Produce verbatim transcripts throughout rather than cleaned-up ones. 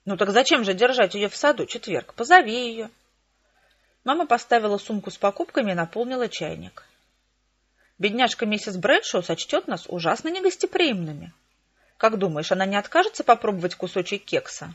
Ну так зачем же держать ее в саду? Четверг. Позови ее. Мама поставила сумку с покупками и наполнила чайник. Бедняжка миссис Брэдшоу сочтет нас ужасно негостеприимными. Как думаешь, она не откажется попробовать кусочек кекса?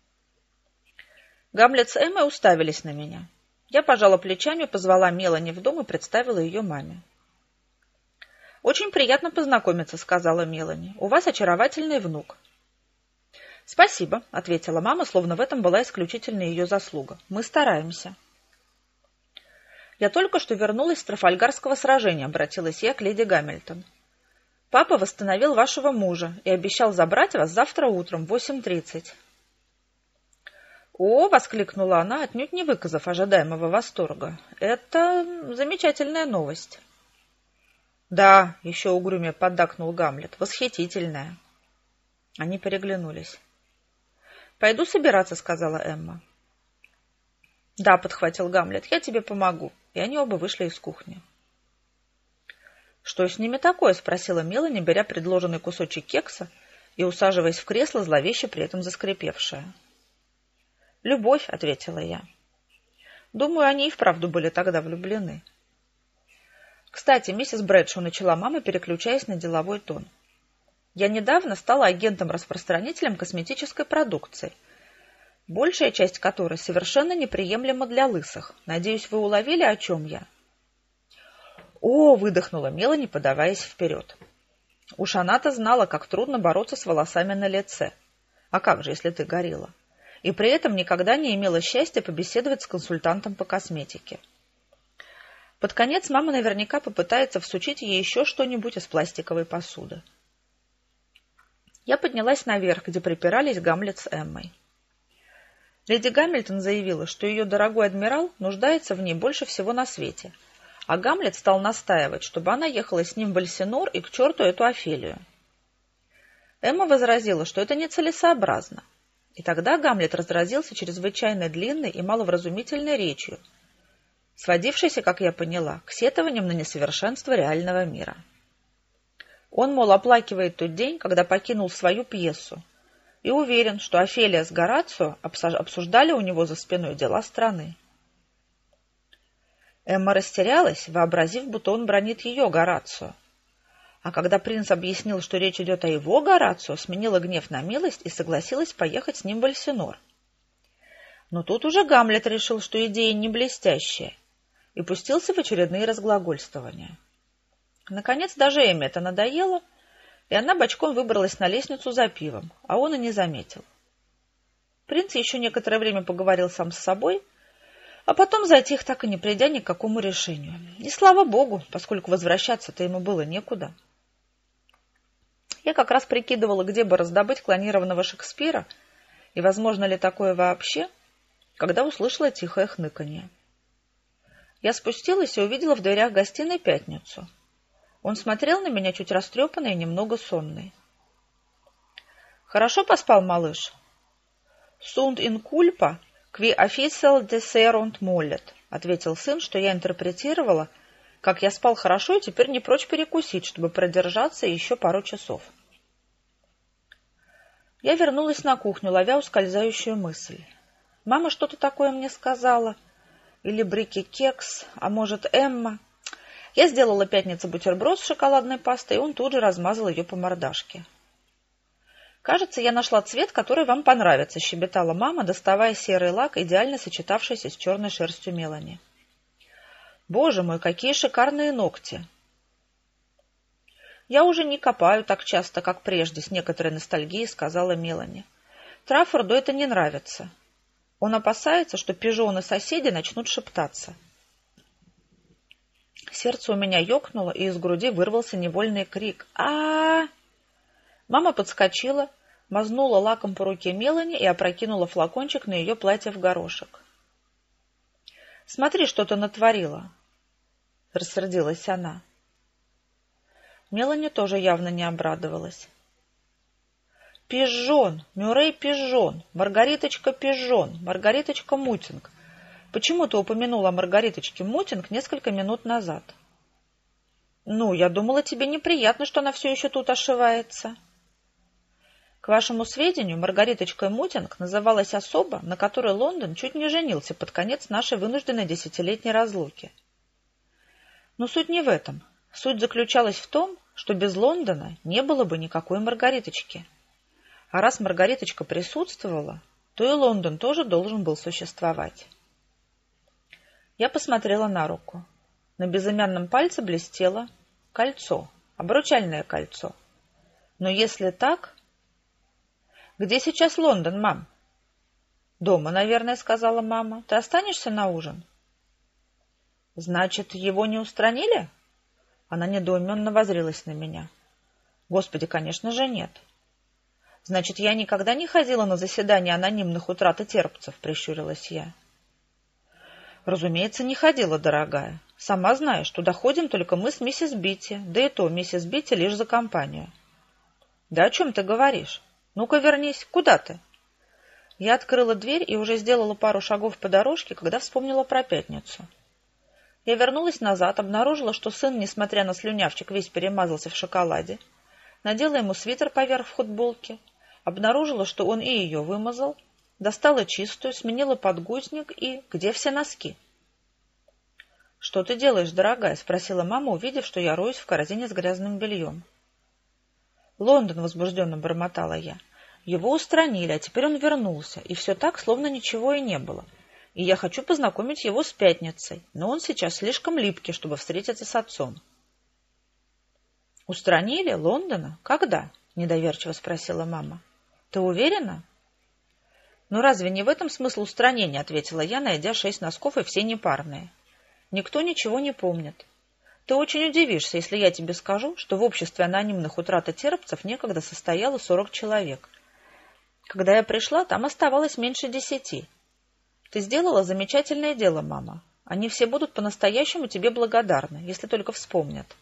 Гамлет с Эммой уставились на меня. Я пожала плечами, позвала Мелани в дом и представила ее маме. «Очень приятно познакомиться», — сказала Мелани. «У вас очаровательный внук». «Спасибо», — ответила мама, словно в этом была исключительно ее заслуга. «Мы стараемся». «Я только что вернулась с Трафальгарского сражения», — обратилась я к леди Гамильтон. «Папа восстановил вашего мужа и обещал забрать вас завтра утром в восемь тридцать». «О!» — воскликнула она, отнюдь не выказав ожидаемого восторга. «Это замечательная новость». «Да», — еще угрюмее поддакнул Гамлет, — «восхитительная». Они переглянулись. «Пойду собираться», — сказала Эмма. «Да», — подхватил Гамлет, — «я тебе помогу». И они оба вышли из кухни. «Что с ними такое?» — спросила Мелани, беря предложенный кусочек кекса и усаживаясь в кресло, зловеще при этом заскрипевшее. «Любовь», — ответила я. «Думаю, они и вправду были тогда влюблены». «Кстати, миссис Брэдшоу», — начала мама, переключаясь на деловой тон. «Я недавно стала агентом-распространителем косметической продукции, большая часть которой совершенно неприемлема для лысых. Надеюсь, вы уловили, о чем я?» «О!» — выдохнула Мелани, подаваясь вперед. Уж она-то знала, как трудно бороться с волосами на лице. А как же, если ты горилла? И при этом никогда не имела счастья побеседовать с консультантом по косметике. Под конец мама наверняка попытается всучить ей еще что-нибудь из пластиковой посуды. Я поднялась наверх, где припирались Гамлет с Эммой. Леди Гамильтон заявила, что ее дорогой адмирал нуждается в ней больше всего на свете, а Гамлет стал настаивать, чтобы она ехала с ним в Эльсинор и к черту эту Офелию. Эмма возразила, что это нецелесообразно. И тогда Гамлет разразился чрезвычайно длинной и маловразумительной речью, сводившейся, как я поняла, к сетованиям на несовершенство реального мира. Он, мол, оплакивает тот день, когда покинул свою пьесу, и уверен, что Офелия с Горацио обсуждали у него за спиной дела страны. Эмма растерялась, вообразив, будто он бранит ее Горацио. А когда принц объяснил, что речь идет о его Горацио, сменила гнев на милость и согласилась поехать с ним в Эльсинор. Но тут уже Гамлет решил, что идея не блестящая, и пустился в очередные разглагольствования. Наконец даже Эмме это надоело, и она бочком выбралась на лестницу за пивом, а он и не заметил. Принц еще некоторое время поговорил сам с собой, а потом затих, так и не придя ни к какому решению. И слава богу, поскольку возвращаться-то ему было некуда. Я как раз прикидывала, где бы раздобыть клонированного Шекспира, и возможно ли такое вообще, когда услышала тихое хныканье. Я спустилась и увидела в дверях гостиной Пятницу. Он смотрел на меня чуть растрепанный и немного сонный. «Хорошо поспал, малыш?» «Sunt in culpa, qui official deserunt mollet», — ответил сын, что я интерпретировала, как я спал хорошо и теперь не прочь перекусить, чтобы продержаться еще пару часов. Я вернулась на кухню, ловя ускользающую мысль. Мама что-то такое мне сказала. Или Брики кекс, а может Эмма. Я сделала Пятнице бутерброд с шоколадной пастой, и он тут же размазал ее по мордашке. «Кажется, я нашла цвет, который вам понравится», — щебетала мама, доставая серый лак, идеально сочетавшийся с черной шерстью Мелани. «Боже мой, какие шикарные ногти!» «Я уже не копаю так часто, как прежде», — с некоторой ностальгией сказала Мелани. «Траффорду это не нравится. Он опасается, что пижоны-соседи начнут шептаться». Сердце у меня ёкнуло, и из груди вырвался невольный крик. а а Мама подскочила, мазнула лаком по руке Мелани и опрокинула флакончик на ее платье в горошек. «Смотри, что ты натворила!» — рассердилась она. Мелани тоже явно не обрадовалась. «Пижон! Мюррей Пижон! Маргариточка Пижон! Маргариточка Мутинг! Почему ты упомянула о Маргариточке Мутинг несколько минут назад?» «Ну, я думала, тебе неприятно, что она все еще тут ошивается». К вашему сведению, Маргариточкой Мутинг называлась особа, на которой Лондон чуть не женился под конец нашей вынужденной десятилетней разлуки. Но суть не в этом. Суть заключалась в том, что без Лондона не было бы никакой Маргариточки. А раз Маргариточка присутствовала, то и Лондон тоже должен был существовать. Я посмотрела на руку. На безымянном пальце блестело кольцо, обручальное кольцо. Но если так... «Где сейчас Лондон, мам?» «Дома, наверное», — сказала мама. «Ты останешься на ужин?» «Значит, его не устранили?» Она недоуменно воззрелась на меня. «Господи, конечно же, нет». «Значит, я никогда не ходила на заседания анонимных утратотерпцев», — прищурилась я. «Разумеется, не ходила, дорогая. Сама знаешь, туда ходим только мы с миссис Битти, да и то миссис Битти лишь за компанию». «Да о чем ты говоришь? Ну-ка вернись. Куда ты?» Я открыла дверь и уже сделала пару шагов по дорожке, когда вспомнила про пятницу. Я вернулась назад, обнаружила, что сын, несмотря на слюнявчик, весь перемазался в шоколаде, надела ему свитер поверх футболки, обнаружила, что он и ее вымазал, достала чистую, сменила подгузник и... Где все носки? «Что ты делаешь, дорогая?» — спросила мама, увидев, что я роюсь в корзине с грязным бельем. «Лондон», — возбужденно бормотала я. «Его устранили, а теперь он вернулся, и все так, словно ничего и не было. И я хочу познакомить его с Пятницей, но он сейчас слишком липкий, чтобы встретиться с отцом». «Устранили? Лондона? Когда?» — недоверчиво спросила мама. «Ты уверена?» «Ну разве не в этом смысл устранения?» — ответила я, найдя шесть носков и все непарные. «Никто ничего не помнит. Ты очень удивишься, если я тебе скажу, что в обществе анонимных утратотерпцев некогда состояло сорок человек. Когда я пришла, там оставалось меньше десяти. Ты сделала замечательное дело, мама. Они все будут по-настоящему тебе благодарны, если только вспомнят».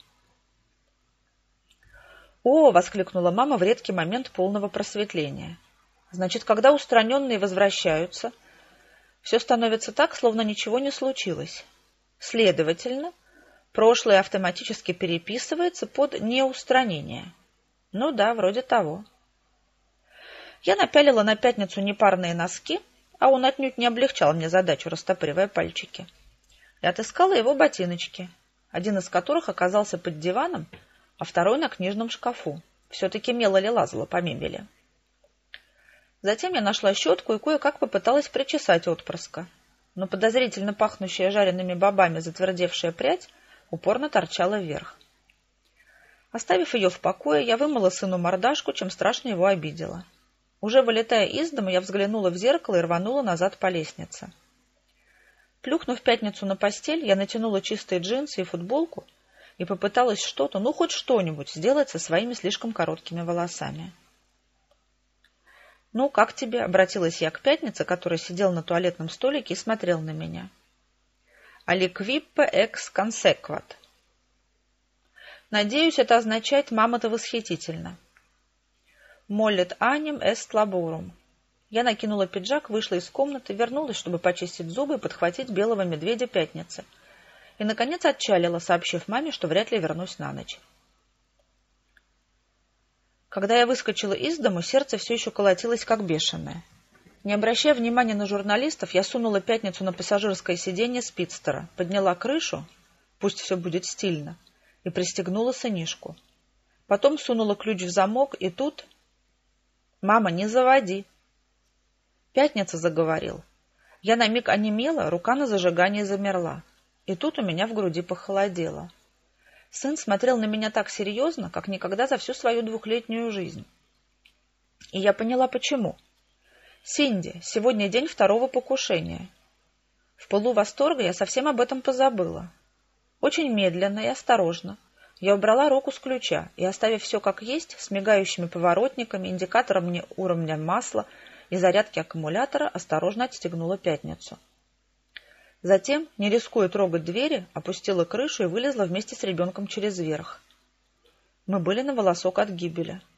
«О!» — воскликнула мама в редкий момент полного просветления. «Значит, когда устраненные возвращаются, все становится так, словно ничего не случилось. Следовательно, прошлое автоматически переписывается под неустранение». «Ну да, вроде того». Я напялила на Пятницу непарные носки, а он отнюдь не облегчал мне задачу, растопыривая пальчики. И отыскала его ботиночки, один из которых оказался под диваном, а второй на книжном шкафу. Все-таки мело ли лазала по мебели. Затем я нашла щетку и кое-как попыталась причесать отпрыска, но подозрительно пахнущая жареными бобами затвердевшая прядь упорно торчала вверх. Оставив ее в покое, я вымыла сыну мордашку, чем страшно его обидела. Уже вылетая из дома, я взглянула в зеркало и рванула назад по лестнице. Плюхнув Пятницу на постель, я натянула чистые джинсы и футболку и попыталась что-то, ну хоть что-нибудь, сделать со своими слишком короткими волосами. «Ну, как тебе?» — обратилась я к Пятнице, который сидел на туалетном столике и смотрел на меня. «Аликвиппе экс консекват». «Надеюсь, это означает «мама-то восхитительно». «Моллет аним эст лаборум». Я накинула пиджак, вышла из комнаты, вернулась, чтобы почистить зубы и подхватить белого медведя Пятницы. И, наконец, отчалила, сообщив маме, что вряд ли вернусь на ночь. Когда я выскочила из дому, сердце все еще колотилось, как бешеное. Не обращая внимания на журналистов, я сунула Пятницу на пассажирское сиденье спидстера, подняла крышу, пусть все будет стильно, и пристегнула сынишку. Потом сунула ключ в замок, и тут... «Мама, не заводи!» Пятница заговорил. Я на миг онемела, рука на зажигании замерла. И тут у меня в груди похолодело. Сын смотрел на меня так серьезно, как никогда за всю свою двухлетнюю жизнь. И я поняла, почему. «Синди, сегодня день второго покушения». В пылу восторга я совсем об этом позабыла. Очень медленно и осторожно я убрала руку с ключа и, оставив все как есть, с мигающими поворотниками, индикатором уровня масла и зарядки аккумулятора, осторожно отстегнула Пятницу. Затем, не рискуя трогать двери, опустила крышу и вылезла вместе с ребенком через верх. Мы были на волосок от гибели.